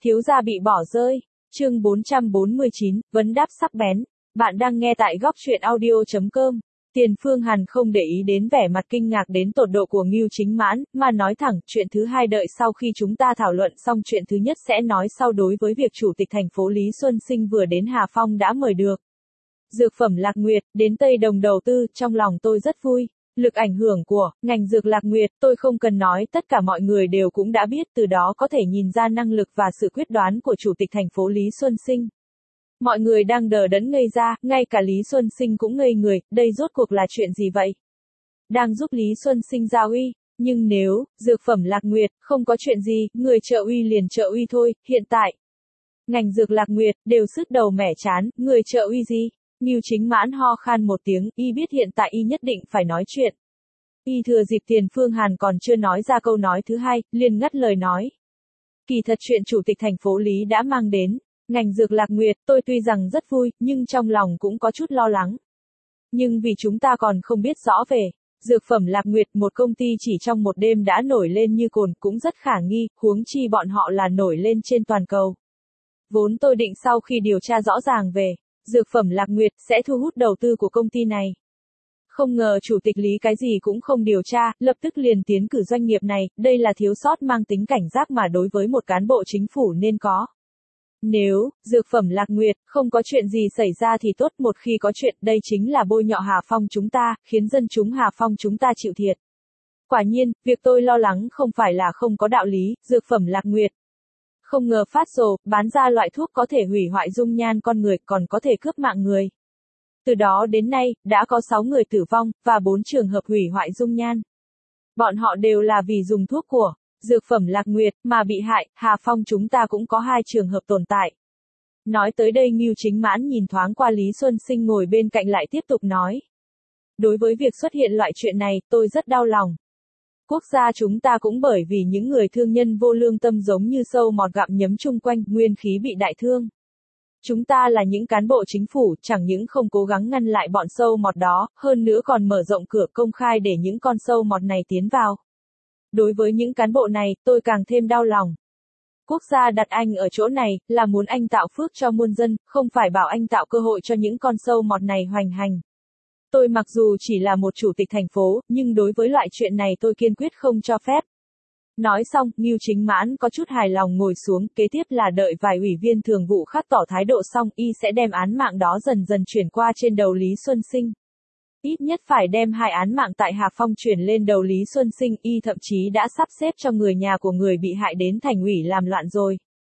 Thiếu gia bị bỏ rơi. Chương 449, vấn đáp sắc bén. Bạn đang nghe tại góc truyện audio.com. Tiền Phương Hàn không để ý đến vẻ mặt kinh ngạc đến tột độ của Ngưu Chính Mãn, mà nói thẳng, chuyện thứ hai đợi sau khi chúng ta thảo luận xong chuyện thứ nhất sẽ nói sau. Đối với việc chủ tịch thành phố Lý Xuân Sinh vừa đến Hà Phong đã mời được dược phẩm Lạc Nguyệt đến Tây Đồng đầu tư, trong lòng tôi rất vui. Lực ảnh hưởng của ngành dược Lạc Nguyệt, tôi không cần nói, tất cả mọi người đều cũng đã biết, từ đó có thể nhìn ra năng lực và sự quyết đoán của chủ tịch thành phố Lý Xuân Sinh. Mọi người đang đờ đẫn ngây ra, ngay cả Lý Xuân Sinh cũng ngây người, đây rốt cuộc là chuyện gì vậy? Đang giúp Lý Xuân Sinh giao uy, nhưng nếu dược phẩm Lạc Nguyệt không có chuyện gì, người trợ uy liền trợ uy thôi. Hiện tại ngành dược Lạc Nguyệt đều sứt đầu mẻ chán, người trợ uy gì? Ngưu Chính Mãn ho khan một tiếng, y biết hiện tại y nhất định phải nói chuyện. Y thừa dịp Tiền Phương Hàn còn chưa nói ra câu nói thứ hai, liền ngắt lời nói. Kỳ thật chuyện chủ tịch thành phố Lý đã mang đến ngành dược Lạc Nguyệt, tôi tuy rằng rất vui, nhưng trong lòng cũng có chút lo lắng. Nhưng vì chúng ta còn không biết rõ về dược phẩm Lạc Nguyệt, một công ty chỉ trong một đêm đã nổi lên như cồn, cũng rất khả nghi, huống chi bọn họ là nổi lên trên toàn cầu. Vốn tôi định sau khi điều tra rõ ràng về dược phẩm Lạc Nguyệt sẽ thu hút đầu tư của công ty này. Không ngờ chủ tịch Lý cái gì cũng không điều tra, lập tức liền tiến cử doanh nghiệp này, đây là thiếu sót mang tính cảnh giác mà đối với một cán bộ chính phủ nên có. Nếu dược phẩm Lạc Nguyệt không có chuyện gì xảy ra thì tốt, một khi có chuyện, đây chính là bôi nhọ Hà Phong chúng ta, khiến dân chúng Hà Phong chúng ta chịu thiệt. Quả nhiên, việc tôi lo lắng không phải là không có đạo lý, dược phẩm Lạc Nguyệt không ngờ phát rồ, bán ra loại thuốc có thể hủy hoại dung nhan con người, còn có thể cướp mạng người. Từ đó đến nay, đã có 6 người tử vong, và 4 trường hợp hủy hoại dung nhan. Bọn họ đều là vì dùng thuốc của dược phẩm Lạc Nguyệt mà bị hại. Hà Phong chúng ta cũng có 2 trường hợp tồn tại. Nói tới đây, Ngưu Chính Mãn nhìn thoáng qua Lý Xuân Sinh ngồi bên cạnh lại tiếp tục nói. Đối với việc xuất hiện loại chuyện này, tôi rất đau lòng. Quốc gia chúng ta cũng bởi vì những người thương nhân vô lương tâm giống như sâu mọt gặm nhấm chung quanh, nguyên khí bị đại thương. Chúng ta là những cán bộ chính phủ, chẳng những không cố gắng ngăn lại bọn sâu mọt đó, hơn nữa còn mở rộng cửa công khai để những con sâu mọt này tiến vào. Đối với những cán bộ này, tôi càng thêm đau lòng. Quốc gia đặt anh ở chỗ này, là muốn anh tạo phước cho muôn dân, không phải bảo anh tạo cơ hội cho những con sâu mọt này hoành hành. Tôi mặc dù chỉ là một chủ tịch thành phố, nhưng đối với loại chuyện này tôi kiên quyết không cho phép. Nói xong, Ngưu Chính Mãn có chút hài lòng ngồi xuống, kế tiếp là đợi vài ủy viên thường vụ khác tỏ thái độ xong, y sẽ đem án mạng đó dần dần chuyển qua trên đầu Lý Xuân Sinh. Ít nhất phải đem 2 án mạng tại Hà Phong chuyển lên đầu Lý Xuân Sinh, y thậm chí đã sắp xếp cho người nhà của người bị hại đến thành ủy làm loạn rồi.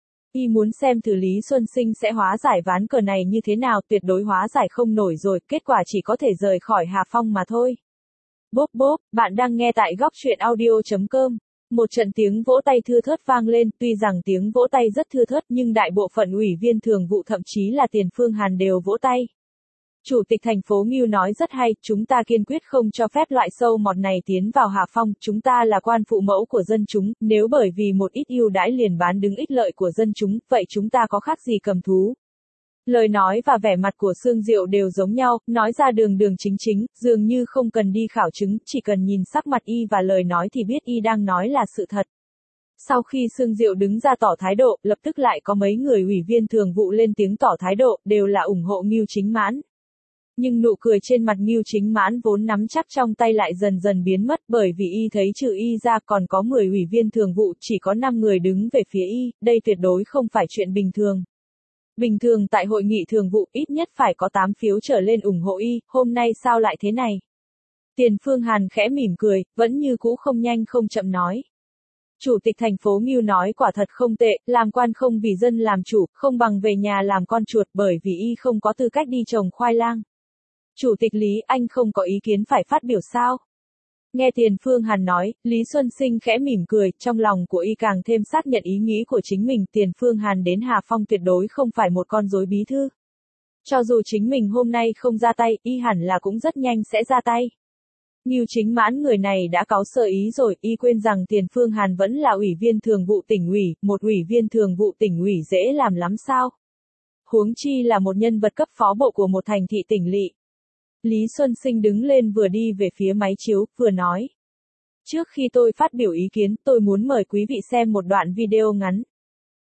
Y muốn xem thử Lý Xuân Sinh sẽ hóa giải ván cờ này như thế nào, tuyệt đối hóa giải không nổi rồi, kết quả chỉ có thể rời khỏi Hà Phong mà thôi. Bốp bốp, bạn đang nghe tại góc truyện audio.com. Một trận tiếng vỗ tay thưa thớt vang lên, tuy rằng tiếng vỗ tay rất thưa thớt nhưng đại bộ phận ủy viên thường vụ thậm chí là Tiền Phương Hàn đều vỗ tay. Chủ tịch thành phố Ngưu nói rất hay, chúng ta kiên quyết không cho phép loại sâu mọt này tiến vào Hà Phong, chúng ta là quan phụ mẫu của dân chúng, nếu bởi vì một ít ưu đãi liền bán đứng ích lợi của dân chúng, vậy chúng ta có khác gì cầm thú. Lời nói và vẻ mặt của Sương Diệu đều giống nhau, nói ra đường đường chính chính, dường như không cần đi khảo chứng, chỉ cần nhìn sắc mặt y và lời nói thì biết y đang nói là sự thật. Sau khi Sương Diệu đứng ra tỏ thái độ, lập tức lại có mấy người ủy viên thường vụ lên tiếng tỏ thái độ, đều là ủng hộ Ngưu Chính Mãn. Nhưng nụ cười trên mặt Ngưu Chính Mãn vốn nắm chắc trong tay lại dần dần biến mất, bởi vì y thấy trừ y ra còn có 10 ủy viên thường vụ, chỉ có 5 người đứng về phía y, đây tuyệt đối không phải chuyện bình thường. Bình thường tại hội nghị thường vụ ít nhất phải có 8 phiếu trở lên ủng hộ y, hôm nay sao lại thế này? Tiền Phương Hàn khẽ mỉm cười, vẫn như cũ không nhanh không chậm nói. Chủ tịch thành phố Ngưu nói quả thật không tệ, làm quan không vì dân làm chủ, không bằng về nhà làm con chuột, bởi vì y không có tư cách đi trồng khoai lang. Chủ tịch Lý, anh không có ý kiến phải phát biểu sao? Nghe Tiền Phương Hàn nói, Lý Xuân Sinh khẽ mỉm cười, trong lòng của y càng thêm xác nhận ý nghĩ của chính mình, Tiền Phương Hàn đến Hà Phong tuyệt đối không phải một con rối bí thư. Cho dù chính mình hôm nay không ra tay, y hẳn là cũng rất nhanh sẽ ra tay. Ngưu Chính Mãn người này đã cáu sơ ý rồi, y quên rằng Tiền Phương Hàn vẫn là ủy viên thường vụ tỉnh ủy, một ủy viên thường vụ tỉnh ủy dễ làm lắm sao? Huống chi là một nhân vật cấp phó bộ của một thành thị tỉnh lỵ. Lý Xuân Sinh đứng lên vừa đi về phía máy chiếu, vừa nói. Trước khi tôi phát biểu ý kiến, tôi muốn mời quý vị xem một đoạn video ngắn.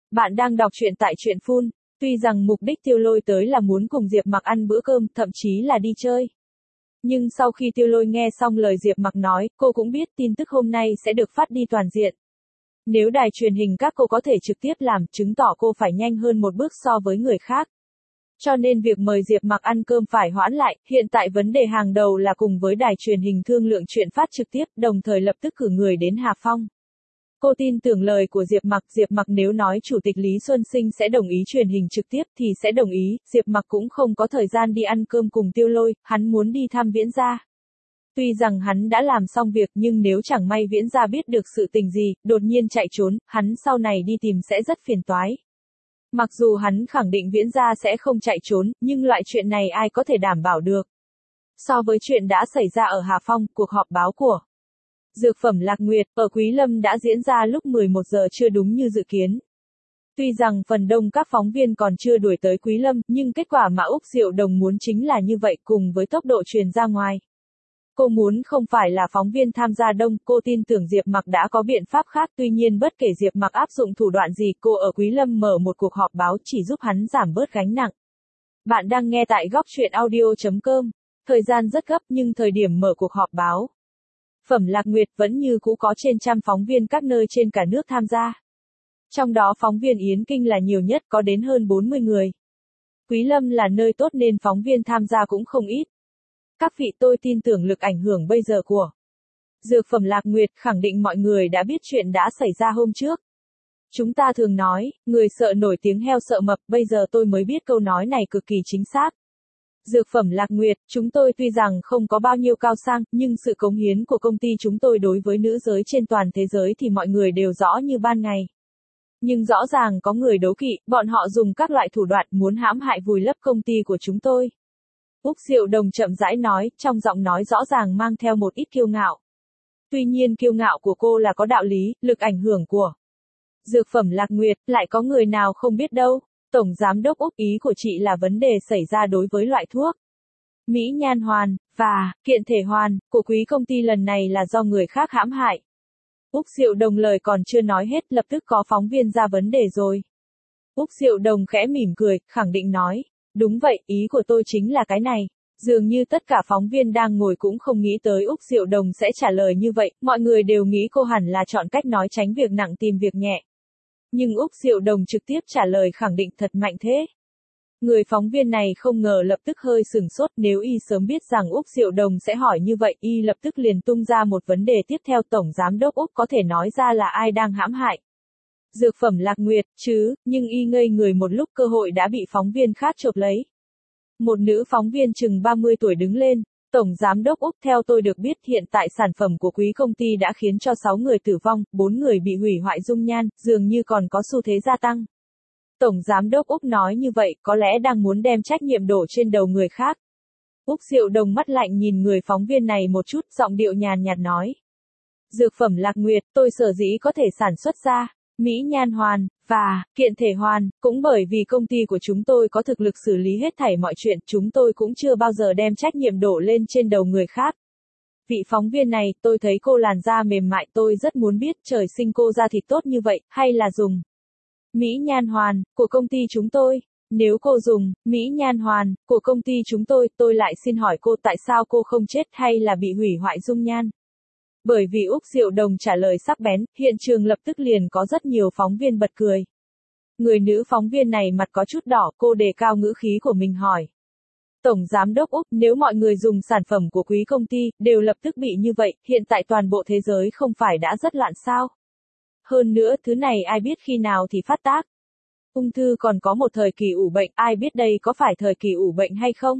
Bạn đang đọc truyện tại truyện Phun. Tuy rằng mục đích Tiêu Lôi tới là muốn cùng Diệp Mặc ăn bữa cơm, thậm chí là đi chơi. Nhưng sau khi Tiêu Lôi nghe xong lời Diệp Mặc nói, cô cũng biết tin tức hôm nay sẽ được phát đi toàn diện. Nếu đài truyền hình các cô có thể trực tiếp làm, chứng tỏ cô phải nhanh hơn một bước so với người khác. Cho nên việc mời Diệp Mặc ăn cơm phải hoãn lại, hiện tại vấn đề hàng đầu là cùng với đài truyền hình thương lượng chuyện phát trực tiếp, đồng thời lập tức cử người đến Hà Phong. Cô tin tưởng lời của Diệp Mặc nếu nói Chủ tịch Lý Xuân Sinh sẽ đồng ý truyền hình trực tiếp thì sẽ đồng ý, Diệp Mặc cũng không có thời gian đi ăn cơm cùng Tiêu Lôi, hắn muốn đi thăm Viễn gia. Tuy rằng hắn đã làm xong việc nhưng nếu chẳng may Viễn gia biết được sự tình gì, đột nhiên chạy trốn, hắn sau này đi tìm sẽ rất phiền toái. Mặc dù hắn khẳng định Viễn gia sẽ không chạy trốn, nhưng loại chuyện này ai có thể đảm bảo được. So với chuyện đã xảy ra ở Hà Phong, cuộc họp báo của Dược phẩm Lạc Nguyệt ở Quý Lâm đã diễn ra lúc 11 giờ trưa đúng như dự kiến. Tuy rằng phần đông các phóng viên còn chưa đuổi tới Quý Lâm, nhưng kết quả mà Úc Diệu Đồng muốn chính là như vậy cùng với tốc độ truyền ra ngoài. Cô muốn không phải là phóng viên tham gia đông, cô tin tưởng Diệp Mặc đã có biện pháp khác, tuy nhiên bất kể Diệp Mặc áp dụng thủ đoạn gì, cô ở Quý Lâm mở một cuộc họp báo chỉ giúp hắn giảm bớt gánh nặng. Bạn đang nghe tại góc truyện audio.com. Thời gian rất gấp nhưng thời điểm mở cuộc họp báo Phẩm Lạc Nguyệt vẫn như cũ có trên trăm phóng viên các nơi trên cả nước tham gia. Trong đó phóng viên Yến Kinh là nhiều nhất, có đến hơn 40 người. Quý Lâm là nơi tốt nên phóng viên tham gia cũng không ít. Các vị, tôi tin tưởng lực ảnh hưởng bây giờ của Dược phẩm Lạc Nguyệt khẳng định mọi người đã biết chuyện đã xảy ra hôm trước. Chúng ta thường nói, người sợ nổi tiếng heo sợ mập, bây giờ tôi mới biết câu nói này cực kỳ chính xác. Dược phẩm Lạc Nguyệt, chúng tôi tuy rằng không có bao nhiêu cao sang, nhưng sự cống hiến của công ty chúng tôi đối với nữ giới trên toàn thế giới thì mọi người đều rõ như ban ngày. Nhưng rõ ràng có người đố kỵ, bọn họ dùng các loại thủ đoạn muốn hãm hại vùi lấp công ty của chúng tôi. Úc Diệu Đồng chậm rãi nói, trong giọng nói rõ ràng mang theo một ít kiêu ngạo. Tuy nhiên kiêu ngạo của cô là có đạo lý, lực ảnh hưởng của Dược phẩm Lạc Nguyệt, lại có người nào không biết đâu. Tổng Giám đốc Úc, ý của chị là vấn đề xảy ra đối với loại thuốc Mỹ Nhan Hoàn và Kiện Thể Hoàn của quý công ty lần này là do người khác hãm hại. Úc Diệu Đồng lời còn chưa nói hết, lập tức có phóng viên ra vấn đề rồi. Úc Diệu Đồng khẽ mỉm cười, khẳng định nói, đúng vậy, ý của tôi chính là cái này. Dường như tất cả phóng viên đang ngồi cũng không nghĩ tới Úc Diệu Đồng sẽ trả lời như vậy, mọi người đều nghĩ cô hẳn là chọn cách nói tránh việc nặng tìm việc nhẹ. Nhưng Úc Diệu Đồng trực tiếp trả lời khẳng định thật mạnh thế. Người phóng viên này không ngờ lập tức hơi sửng sốt, nếu y sớm biết rằng Úc Diệu Đồng sẽ hỏi như vậy, y lập tức liền tung ra một vấn đề tiếp theo, Tổng Giám đốc Úc có thể nói ra là ai đang hãm hại Dược phẩm Lạc Nguyệt, chứ, nhưng y ngây người một lúc, cơ hội đã bị phóng viên khác chộp lấy. Một nữ phóng viên chừng 30 tuổi đứng lên, Tổng Giám đốc Úc, theo tôi được biết hiện tại sản phẩm của quý công ty đã khiến cho 6 người tử vong, 4 người bị hủy hoại dung nhan, dường như còn có xu thế gia tăng. Tổng Giám đốc Úc nói như vậy, có lẽ đang muốn đem trách nhiệm đổ trên đầu người khác. Úc Diệu Đồng mắt lạnh nhìn người phóng viên này một chút, giọng điệu nhàn nhạt nói. Dược phẩm Lạc Nguyệt, tôi sở dĩ có thể sản xuất ra Mỹ Nhan Hoàn và Kiện Thể Hoàn, cũng bởi vì công ty của chúng tôi có thực lực xử lý hết thảy mọi chuyện, chúng tôi cũng chưa bao giờ đem trách nhiệm đổ lên trên đầu người khác. Vị phóng viên này, tôi thấy cô làn da mềm mại, tôi rất muốn biết trời sinh cô da thịt tốt như vậy, hay là dùng Mỹ Nhan Hoàn của công ty chúng tôi. Nếu cô dùng Mỹ Nhan Hoàn của công ty chúng tôi lại xin hỏi cô tại sao cô không chết hay là bị hủy hoại dung nhan? Bởi vì Úc Diệu Đồng trả lời sắc bén, hiện trường lập tức liền có rất nhiều phóng viên bật cười. Người nữ phóng viên này mặt có chút đỏ, cô đề cao ngữ khí của mình hỏi. Tổng Giám đốc Úc, nếu mọi người dùng sản phẩm của quý công ty, đều lập tức bị như vậy, hiện tại toàn bộ thế giới không phải đã rất loạn sao? Hơn nữa, thứ này ai biết khi nào thì phát tác. Ung thư còn có một thời kỳ ủ bệnh, ai biết đây có phải thời kỳ ủ bệnh hay không?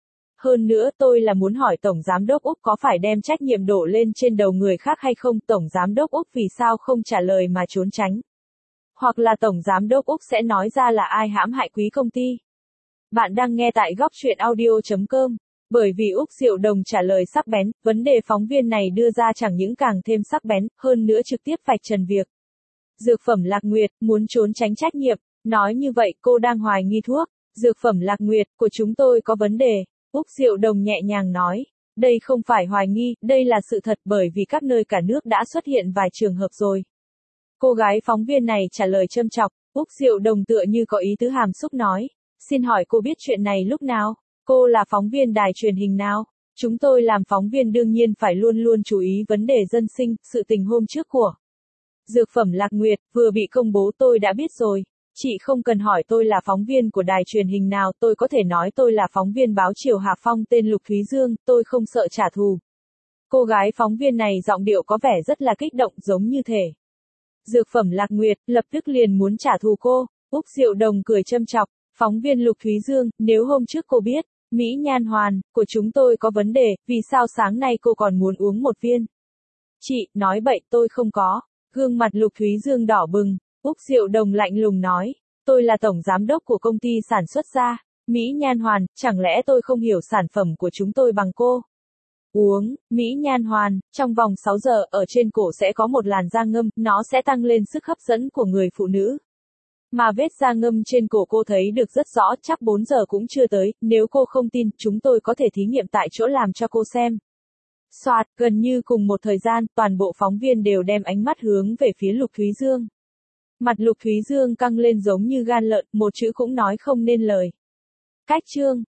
Hơn nữa, tôi là muốn hỏi Tổng Giám đốc Úc có phải đem trách nhiệm đổ lên trên đầu người khác hay không? Tổng Giám đốc Úc vì sao không trả lời mà trốn tránh? Hoặc là Tổng Giám đốc Úc sẽ nói ra là ai hãm hại quý công ty? Bạn đang nghe tại góc truyện audio.com. Bởi vì Úc Diệu Đồng trả lời sắc bén, vấn đề phóng viên này đưa ra chẳng những càng thêm sắc bén, hơn nữa trực tiếp vạch trần việc Dược phẩm Lạc Nguyệt muốn trốn tránh trách nhiệm. Nói như vậy, cô đang hoài nghi thuốc Dược phẩm Lạc Nguyệt của chúng tôi có vấn đề. Úc Diệu Đồng nhẹ nhàng nói, đây không phải hoài nghi, đây là sự thật, bởi vì các nơi cả nước đã xuất hiện vài trường hợp rồi. Cô gái phóng viên này trả lời châm chọc, Úc Diệu Đồng tựa như có ý tứ hàm xúc nói. Xin hỏi cô biết chuyện này lúc nào? Cô là phóng viên đài truyền hình nào? Chúng tôi làm phóng viên đương nhiên phải luôn luôn chú ý vấn đề dân sinh, sự tình hôm trước của dược phẩm Lạc Nguyệt, vừa bị công bố tôi đã biết rồi. Chị không cần hỏi tôi là phóng viên của đài truyền hình nào, tôi có thể nói tôi là phóng viên báo Triều Hà Phong tên Lục Thúy Dương, tôi không sợ trả thù. Cô gái phóng viên này giọng điệu có vẻ rất là kích động giống như thể. Dược phẩm Lạc Nguyệt, lập tức liền muốn trả thù cô. Úc Diệu Đồng cười châm chọc, phóng viên Lục Thúy Dương, nếu hôm trước cô biết, Mỹ Nhan Hoàn, của chúng tôi có vấn đề, vì sao sáng nay cô còn muốn uống một viên? Chị, nói bậy tôi không có. Gương mặt Lục Thúy Dương đỏ bừng, Úc Diệu Đồng lạnh lùng nói, tôi là tổng giám đốc của công ty sản xuất ra, Mỹ Nhan Hoàn, chẳng lẽ tôi không hiểu sản phẩm của chúng tôi bằng cô? Uống, Mỹ Nhan Hoàn, trong vòng 6 giờ, ở trên cổ sẽ có một làn da ngâm, nó sẽ tăng lên sức hấp dẫn của người phụ nữ. Mà vết da ngâm trên cổ cô thấy được rất rõ, chắc 4 giờ cũng chưa tới, nếu cô không tin, chúng tôi có thể thí nghiệm tại chỗ làm cho cô xem. Soạt, gần như cùng một thời gian, toàn bộ phóng viên đều đem ánh mắt hướng về phía Lục Thúy Dương. Mặt Lục Thúy Dương căng lên giống như gan lợn, một chữ cũng nói không nên lời. Cách chương